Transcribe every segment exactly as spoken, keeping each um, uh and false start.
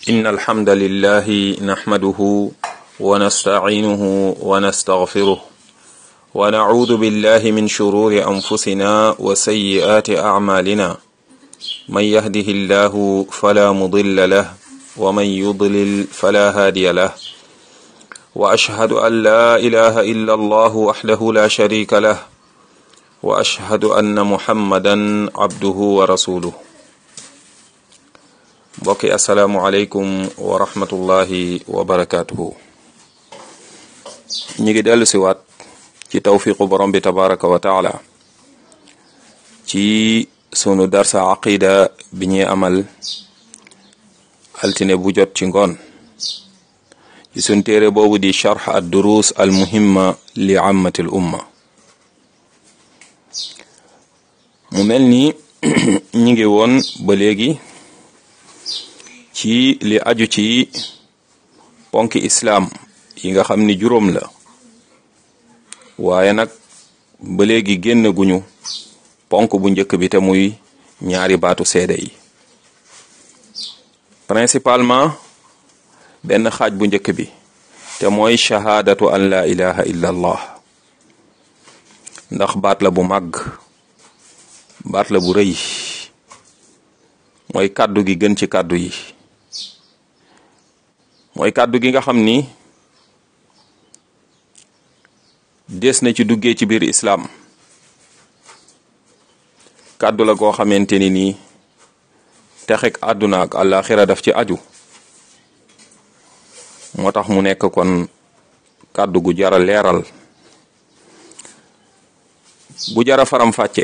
إن الحمد لله نحمده ونستعينه ونستغفره ونعوذ بالله من شرور أنفسنا وسيئات أعمالنا من يهده الله فلا مضل له ومن يضلل فلا هادي له وأشهد أن لا إله إلا الله وحده لا شريك له وأشهد أن محمدا عبده ورسوله bokki assalaamu aleykum wa rahmatullahi wa barakatuhu ñi ngi dellu si waat ci tawfiqu borom bi tabaraka wa taala ci sunu darsa aqida bi ñuy amal altine bu jot ci ngoon ci sun téere boobu di charx ad durus al muhimma li ammati l umma mu mel ni ñi ngi woon ba léegi ci li aju ci ponki islaam yi nga xam ni juróom la waaye nag ba léegi génn guñu ponk bu njëkk bi te muy ñaari baatu seede yi principalement benn xaaj bu njëkk bi te mooy shahaadatu an la ilaha illa allah ndax baat la bu màgg baat la bu rëy mooy kàddu gi gën ci kàddu yi mooy kàddu gi nga xam ni des na ci duggee ci biir islaam kàddu la goo xamante ni nii texek àdduna ak àllaaxira daf ci aju moo tax mu nekk kon kàddu gu jara leeral bu jara faram fàcce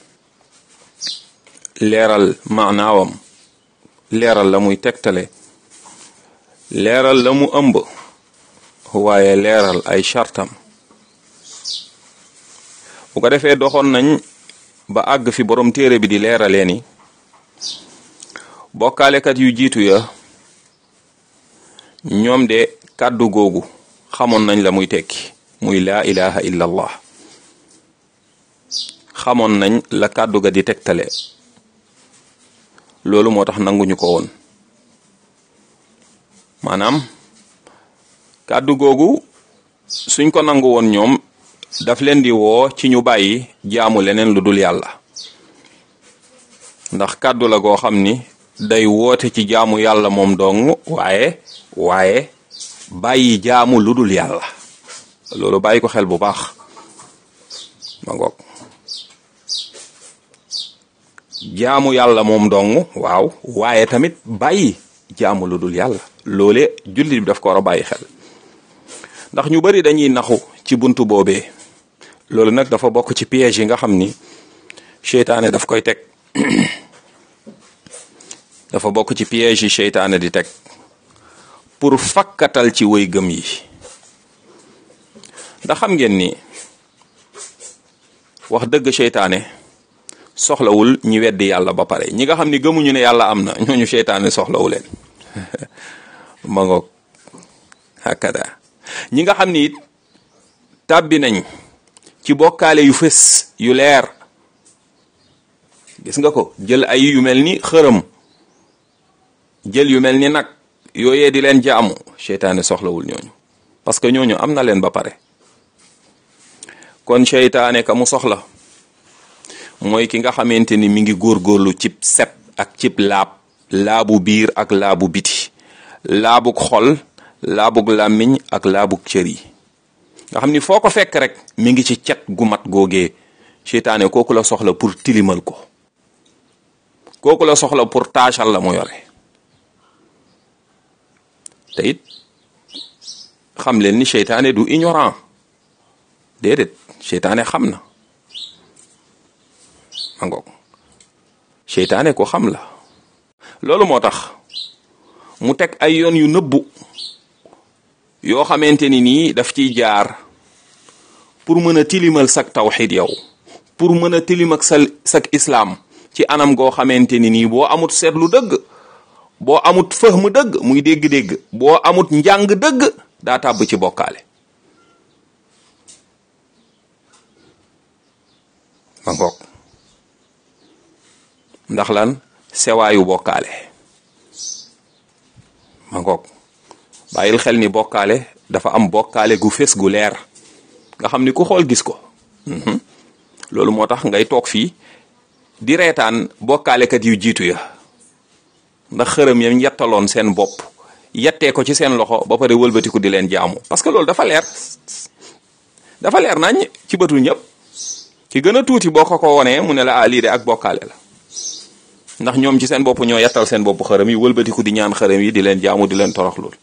leeral maanaawam leeral la muy tegtale leeral la mu ëmb waaye leeral ay chartam bu ko defee doxoon nañ ba àgg fi borom téere bi di leeralee ni bokkaalekat yu jiitu ya ñoom de kàddu googu xamoon nañ la muy tekki muy laa ilaha illa allah xamoon nañ la kàddu ga di tegtale loolu moo tax nanguñu ko woon maanaam kàddu googu suñ ko nangu woon ñoom daf leen di woo ci ñu bàyyi jaamu leneen lu dul yàlla ndax kàddu la goo xam ni day woote ci jaamu yàlla moom dong waaye waaye bàyyi jaamu lu dul yàlla loolu bàyyi ko xel bu baax ma ngoog jaamu yàlla moom dong waaw waaye tamit bàyyi jaamu lu dul yàlla loole jullit bi daf ko war a bàyyi xel ndax ñu bari dañuy naxu ci buntu boobee loolu nag dafa bokk ci piège yi nga xam ni seytaane daf koy teg dafa bokk ci piège yi seytaane di teg pour fakkatal ci way gëm yi ndax xam ngeen ni wax dëgg seytaane soxlawul ñi weddi yàlla ba pare ñi nga xam ni gëmuñu ne yàlla am na ñooñu seytaane soxlawu leen ma ngoog hakada ñi nga xam ni it tàbbi nañ ci bokkaale yu fës yu leer gis nga ko jël ay yu mel ni xërëm jël yu mel ni nag yooyee di leen jaamu seytaane soxlawul ñooñu parce que ñooñu am na leen ba pare kon seytaane ka mu soxla mooy ki nga xamante ni mi ngi góorgóorlu cib set ak cib laab laabu biir ak laabu biti laabug xol laabug làmmiñ ak laabug cër yi nga xam ni foo ko fekk rek mi ngi ci cet gu mat googee seytaane kooku la soxla pour tilimal ko kooku la soxla pour taachal la mu yore te it xam leen ni seytaane du ignorant déedéet seytaane xam na mangoog seytaane ko xam la loolu moo tax mu teg ay yoon yu nëbbu yoo xamante ni nii daf ciy jaar pour mën a tilimal sak tawxid yow pour mën a tilim ak sa sak islaam ci anam goo xamante ni nii boo amut seetlu dëgg boo amut fahmu dëgg muy dégg-dégg boo amut njàng dëgg daa tàbb ci bokkaale ma ngoog ndax lan sewaayu bokkaale ma ngoog bàyyil xel ni bokkaale dafa am bokkaale gu fés gu leer nga xam ni ku xool gis ko loolu moo tax ngay toog fii di reetaan bokkaalekat yu jiitu ya ndax xërëm yam yettaloon seen bopp yettee ko ci seen loxo ba pare wëlbatiku di leen jaamu parce que loolu dafa leer dafa leer nañ ci bëtu ñëpp ki gën a tuuti boo ko ko wonee mu ne la ah lii de ak bokkaale la ndax ñoom ci seen bopp ñoo yettal seen bopp xërëm yi wëlbatiku di ñaan xërëm yi di leen jaamu di leen torox lool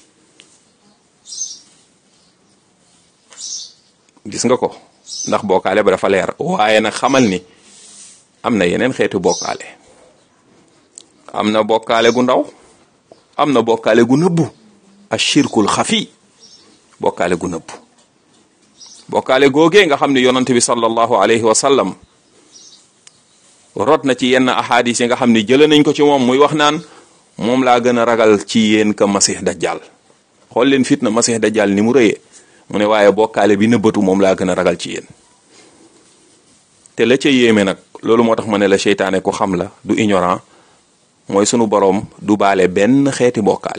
gis nga ko ndax bokkaale ba dafa leer waaye nag xamal ni am na yeneen xeetu bokkaale am na bokkaale gu ndaw am na bokkaale gu nëbbu ashirkul xafi bokkaale gu nëbbu bokkaale googee nga xam ne yonante bi sallallahu alayhi wa sallam rot na ci yenn ahadis yi nga xam ne jëlee nañ ko ci moom muy wax naan moom laa gën a ragal ci yéen ka masih dajjal xool leen fitna masih dajjal ni mu rëyee mu ne waaye bokkaale bi nëbbatu moom laa gën a ragal ci yéen te la ca yéeme nag loolu moo tax ma ne la seytaane ku xam la du ignorant mooy sunu boroom du baale benn xeeti bokkaale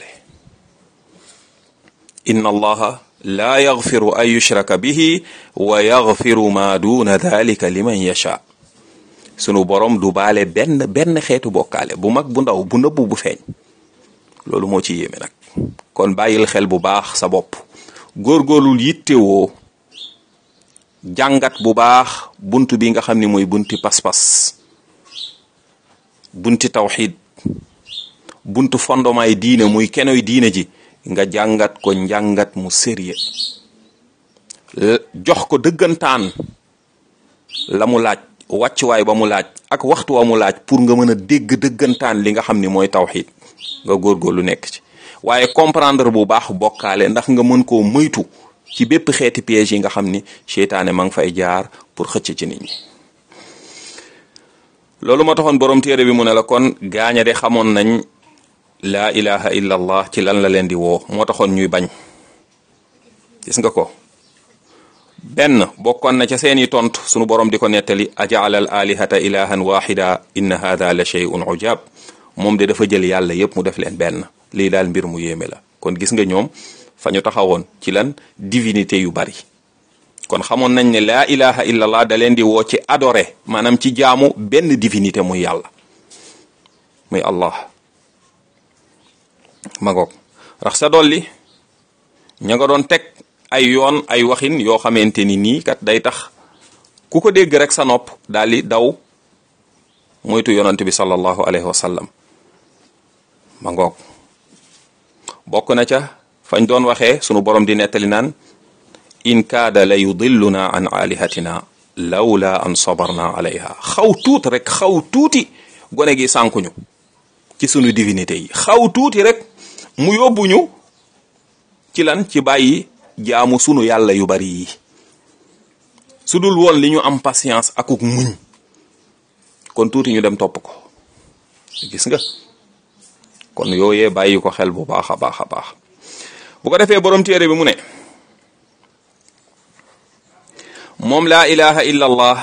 inna allaha laa yaghfiru an yushraka bihi wa yaghfiru ma duna dhalika liman yasha sunu boroom du baale benn benn xeetu bokkaale bu mag bu ndaw bu nëbbu bu feeñ loolu moo ci yéeme nag kon bàyyil xel bu baax sa bopp góorgóorlul yittewoo jàngat bu baax bunt bi nga xam ni mooy bunti pas-pas bunti tawxid buntu fondement yi diine muy kenoy diine ji nga jàngat ko njàngat mu sérieux jox ko dëggantaan la mu laaj wàccuwaay ba mu laaj ak waxtu wa mu laaj pour nga mën a dégg dëggantaan li nga xam ni mooy tawxid nga góorgóorlu nekk ci waaye comprendre bu baax bokkaale ndax nga mën koo moytu ci bépp xeeti piège yi nga xam ni seytaane ma ngi fay jaar pour xëcc ci nit ñi loolu moo taxoon borom téere bi mu ne la kon gaaña de xamoon nañ laa ilaha illa allah ci lan la leen di woo moo taxoon ñuy bañ gis nga ko benn bokkoon na ca seeni tontu sunu borom di ko nettali ajaala al alihata ilahan wahida inna hadha la shay'un ujab moom de dafa jël yàlla yépp mu def leen benn lii daal mbir mu yéeme la kon gis nga ñoom fa ñu taxawoon ci lan divinité yu bari kon xamoon nañ ne laa ilaha illallah da leen di woo ci adoré maanaam ci jaamu benn divinité muy yàlla muy allah ma ngoog rax sa dolli ña nga doon teg ay yoon ay waxin yoo xamante ni nii kat day tax ku ko dégg rek sa nopp daal di daw moytu yonante bi sallallahu alayhi wa sallam ma ngoog bokk na ca fañ doon waxee sunu borom di nettali naan in kaada la yudilluna an alihatina lawla an sabarna alayha xaw tuuti rek xaw tuuti gone gi sànkuñu ci sunu divinité yi xaw tuuti rek mu yóbbuñu ci lan ci bàyyi jaamu sunu yàlla yu bari yi su dul woon li ñu am patience akuk muñ kon tuuti ñu dem topp ko gis nga kon yooyee bàyyi ko xel bu baax a baax a baax bu ko defee borom téere bi mu ne moom laa ilaha illa allah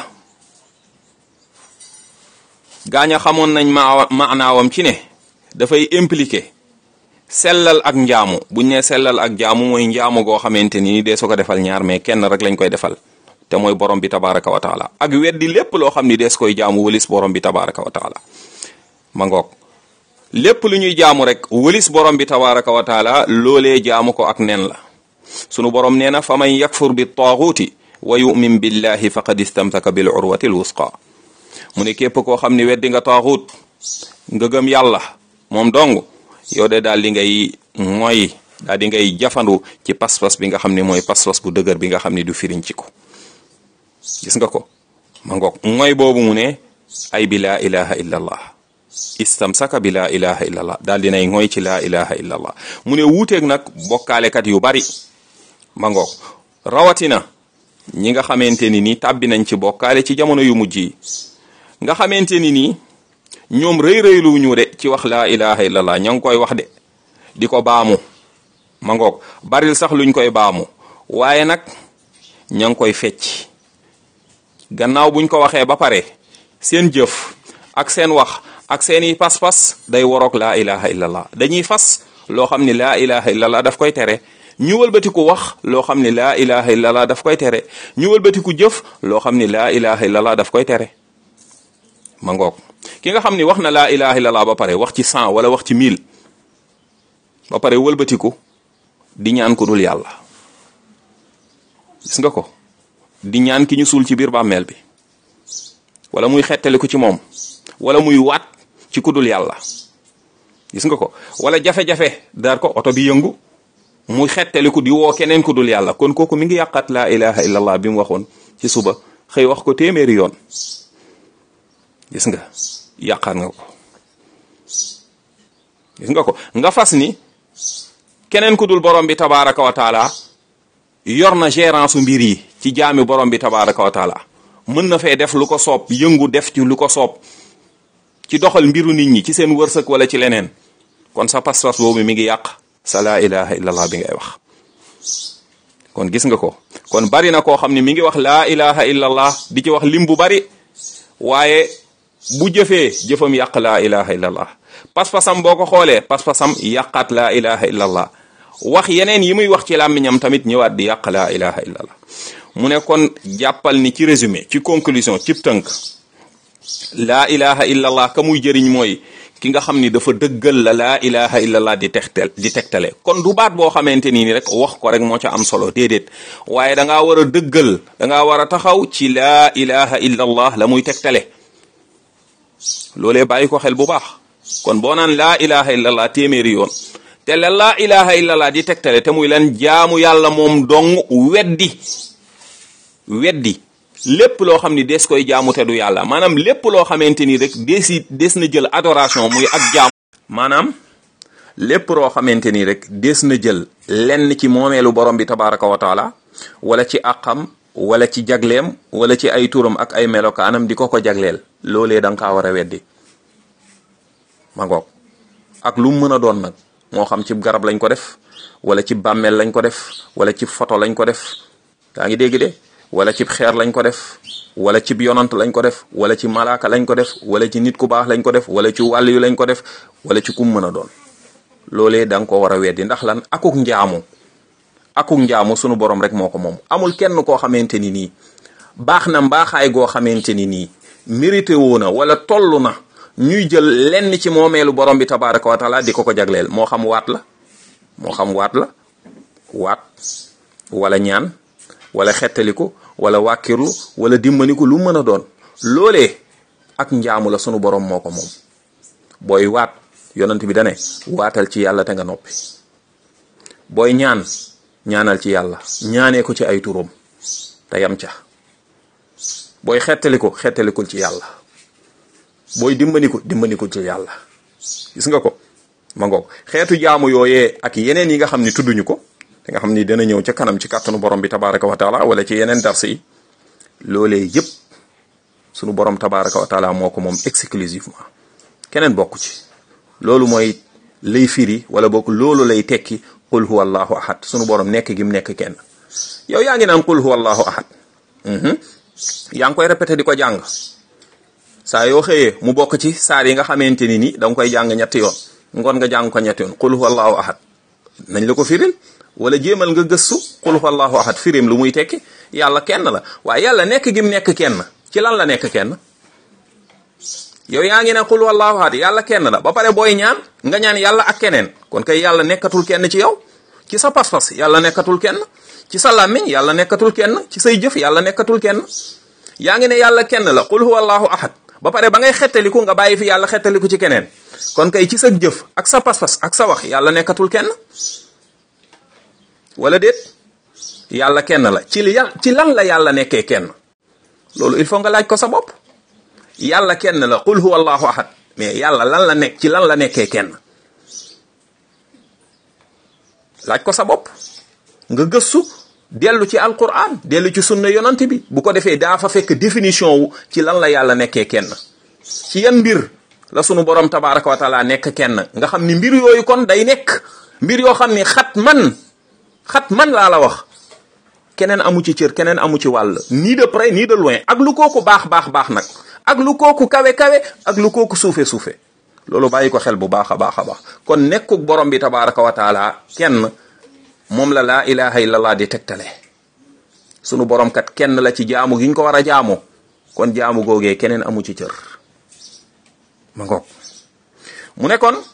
gaaña xamoon nañ ma maanaawam ci ne dafay impliqué sellal ak njaamu buñ ne sellal ak njaamu mooy njaamu goo xamante ni dee su ko defal ñaar mais kenn rek lañ koy defal te mooy borom bi tabaraka wa taala ak weddi lépp loo xam ni dees koy jaamu wëlis borom bi tabaraka wa taala ma ngoog lépp lu ñuy jaamu rek wëlis borom bi tabaraka wa taala loolee jaamu ko ak nen la sunu borom nee na fa man yakfur bi taaguuti wa yu'min billahi faqad istamsaka bil urwati al wusqa mu ne képp koo xam ni weddi nga taaguut nga gëm yàlla moom dong yow de daal di ngay mooy daal di ngay jafandu ci pas-pas bi nga xam ne mooy pas-pas bu dëgër bi nga xam ne du firiñ ci ko gis nga ko ma ngoog mooy boobu mu ne ay bi laa ilaha illa allah istamsaka bi laa ilaha illa allah daal dinay ngooy ci laa ilaha illa allah mu ne wuuteeg nag bokkaalekat yu bari ma ngoog rawatina ñi nga xamante ni nii tàbbi nañ ci bokkaale ci jamono yu mujj yi nga xamante ni nii ñoom rëy rëylu ñu de ci wax laa ilaha illa allah ña ngi koy wax de di ko baamu ma ngoog baril sax luñ koy baamu waaye nag ña ngi koy fecc gannaaw buñ ko waxee ba pare seen jëf ak seen wax ak seeni pas-pas day waroog laa ilaha illallah dañuy fas loo xam ni laa ilaha illallah daf koy tere ñu wëlbatiku wax loo xam ni laa ilaha illallah daf koy tere ñu wëlbatiku jëf loo xam ni laa ilaha illallah daf koy tere ma ngoog ki nga xam ni wax na laa ilaha illallah ba pare wax ci cent wala wax ci mille ba pare wëlbatiku di ñaan ku dul yàlla gis nga ko di ñaan ki ñu suul ci biir bàmmeel bi wala muy xettaliku ci moom wala muy waat ci ku dul yàlla gis nga ko wala jafe-jafe daar ko oto bi yëngu muy xettaliku di woo keneen ku dul yàlla kon kooku mi ngi yàqaat laa ilaha illallah bi mu waxoon ci suba xëy wax ko téeméeri yoon gis nga yàqaat nga ko gis nga ko nga fas ni keneen ku dul borom bi tabaraka wa taala yor na gérance mbir yi ci jaami borom bi tabaraka wa taala mën na fee def lu ko soob yëngu def ci lu ko soob ci doxal mbiru nit ñi ci seen wërsëg wala ci leneen kon sa pas-pas boobu mi ngi yàq sa laa ilaha illallah bi ngay wax kon gis nga ko kon bari na koo xam ne mi ngi wax laa ilaha illallah di ci wax lim bu bari waaye bu jëfee jëfam yàq laa ilaha illallah pas-pasam boo ko xoolee pas-pasam yàqaat laa ilaha illallah wax yeneen yi muy wax ci làmmiñam tamit ñëwaat di yàq laa ilaha illallah mu ne kon jàppal ni ci résumé ci conclusion ci tënk laa ilaha illallah ka muy jëriñ mooy ki nga xam ni dafa dëggal la laa ilaha illallah di tegtal di tegtale kon du baat boo xamante nii ni rek wax ko rek moo ca am solo déedéet waaye da ngaa war a dëggal da ngaa war a taxaw ci laa ilaha illallah la muy tegtale loolee bàyyi ko xel bu baax kon boo naan laa ilaha illallah téeméeri yoon te la laa ilaha illallah di tegtale te muy lan jaamu yàlla moom dong weddi weddi lépp loo xam ni des koy jaamu te du yàlla maanaam lépp loo xamante ni rek desi des na jël adoration muy ak jaamu maanaam lépp loo xamante ni rek des na jël lenn ci moomeelu borom bi tabaraka wa taala wala ci àqam wala ci jagleem wala ci ay turam ak ay melokaanam di ko ko jagleel loolee da nga kaa war a weddi ma ngoog ak lu mu mën a doon nag moo xam ci garab lañ ko def wala ci bàmmeel lañ ko def wala ci photo lañ ko def yaa ngi dégg de wala ci xeer lañ ko def wala ci yonant lañ ko def wala ci malaaka lañ ko def wala ci nit ku baax lañ ko def wala ci wàll yu lañ ko def wala ci kum mën a doon loolee da nga ko war a weddi ndax lan akuk njaamu akuk njaamu sunu borom rek moo ko moom amul kenn koo xamante ni nii baax na mbaaxaay goo xamante ni nii mérité woo na wala toll na ñuy jël lenn ci moomeelu borom bi tabaraka wa taala di ko ko jagleel moo xam waat la moo xam waat la waat wala ñaan wala xettaliku wala wàkkirlu wala dimbaniku lu mën a doon loolee ak njaamu la sunu borom moo ko moom booy waat yonent bi dane waatal ci yàlla te nga noppi booy ñaan ñaanal ci yàlla ñaanee ko ci ay turam te yam ca booy xettaliku xettalikul ci yàlla booy dimbaniku dimbaniku ci yàlla gis nga ko ma ngoog xeetu jaamu yooyee ak yeneen yi nga xam ni tudduñu ko te nga xam ni dana ñëw ca kanam ci kàttanu borom bi tabaraka wa taala wala ci yeneen dars yi loolee yëpp sunu borom tabaraka wa taala moo ko moom exclusivement keneen bokku ci loolu mooy lay firi wala bokk loolu lay tekki qul huwa allahu ahad sunu borom nekk gi mu nekk kenn yow yaa ngi naan qul huwa allahu ahad yaa ngi koy répété di ko jàng saa yoo xëyee mu bokk ci saar yi nga xamante ni ni da nga koy jàng ñetti yoon ngoon nga jàng ko ñetti yoon qul huwa allahu ahad nañ la ko firil wala jéemal nga gëstu qul huwa allahu ahad firim lu muy tekki yàlla kenn la waaye yàlla nekk gi mu nekk kenn ci lan la nekk kenn yow yaa ngi ne qul huwa allahu ahad yàlla kenn la ba pare booy ñaan nga ñaan yàlla ak keneen kon kay yàlla nekkatul kenn ci yow ci sa pas-pas yàlla nekkatul kenn ci sa làmmiñ yàlla nekkatul kenn ci say jëf yàlla nekkatul kenn yaa ngi ne yàlla kenn la qul huwa allahu ahad ba pare ba ngay xettaliku nga bàyyi fi yàlla xettaliku ci keneen kon kay ci sa jëf ak sa pas-pas ak sa wax yàlla nekkatul kenn wala déet yàlla kenn la ci li ci lan la yàlla nekkee kenn loolu il faut nga laaj ko sa bopp yàlla kenn la qul huwa allahu ahad mais yàlla lan la nekk ci lan la nekkee kenn laaj ko sa bopp nga gëstu dellu ci alquran dellu ci sunna yonant bi bu ko defee daa fa fekk définition wu ci lan la yàlla nekkee kenn ci yan mbir la sunu borom tabaraka wa taala nekk kenn nga xam ni mbir yooyu kon day nekk mbir yoo xam ni xat man xat man laa la wax keneen amu ci cër keneen amu ci wàll ni de près ni de loin ak lu kooku baax baax baax nag ak lu kooku kawe kawe ak lu kooku suufe suufe loolu bàyyi ko xel bu baax a baax a baax kon nekkuk borom bi tabaraka wa taala kenn moom la laa ilaha illallah di tegtale. sunu borom kat kenn la ci jaamu gi ñu ko war a jaamu kon jaamu googee keneen amu ci cër ma ngoog mu ne kon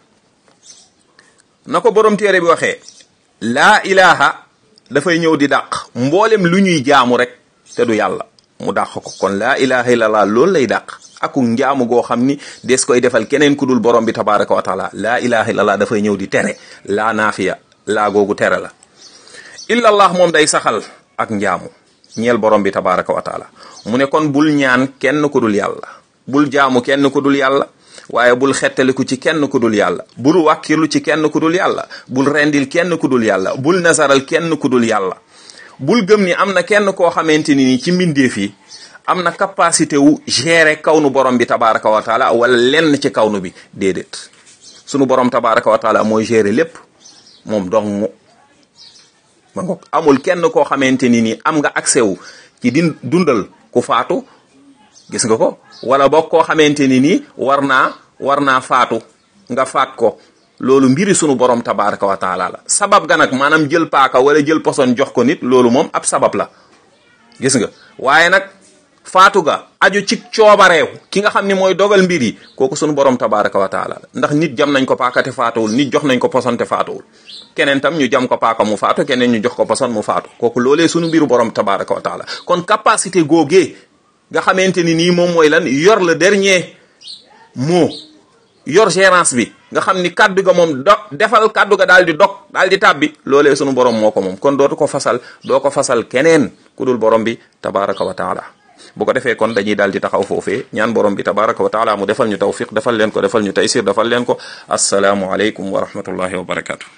na ko borom téere bi waxee laa ilaha dafay ñëw di dàq mboolem lu ñuy jaamu rek te du yàlla mu dàq ko kon laa ilaha illallah loolu lay dàq aku njaamu goo xam ni des koy defal keneen ku dul borom bi tabaraka wa taala laa ilaha illallah dafay ñëw di tere laa naafiya laa googu tere la illallah moom day saxal ak njaamu ñeel borom bi tabaraka wa taala mu ne kon bul ñaan kenn ku dul yàlla bul jaamu kenn ku dul yàlla waaye bul xettaliku ci kenn ku dul yàlla bul wàkkirlu ci kenn ku dul yàlla bul rendil kenn ku dul yàlla bul nasaral kenn ku dul yàlla bul gëm ni am na kenn koo xamante ni ni ci mbindeef yi am na capacité wu gérer kawnu borom bi tabaraka wa taala wala lenn ci kawnu bi déedéet sunu borom tabaraka wa taala mooy gérer lépp moom dong ma ngoog amul kenn koo xamante ni ni am nga accès wu ci di dundal ku faatu gis nga ko wala boog koo xamante ni nii war naa war naa faatu nga faat ko loolu mbiri sunu borom tabaraka wa taala la sabab ga nag maanaam jël paaka wala jël poson jox ko nit loolu moom ab sabab la gis nga waaye nag faatu ga aju ci coobareew ki nga xam ni mooy dogal mbir yi kooku sunu borom tabaraka wa taala la ndax nit jam nañ ko paaka te faatuwul nit jox nañ ko poson te faatuwul keneen tam ñu jam ko paaka mu faatu keneen ñu jox ko poson mu faatu kooku loolee sunu mbiru borom tabaraka wa taala kon capacité googee nga xamante ni nii moom mooy lan yor le dernier mot yor gérance bi nga xam ni kaddu ga moom do defal kaddu ga daal di dog daal di tàbbi loolee sunu borom moo ko moom kon dootu ko fasal doo ko fasal keneen ku dul borom bi tabaraka wa taala bu ko defee kon dañuy daal di taxaw foofee ñaan borom bi tabaraka wa taala mu defal ñu tawfiq defal leen ko defal ñu taysir defal leen ko assalaamu aleykum wa rahmatullahi wa barakatu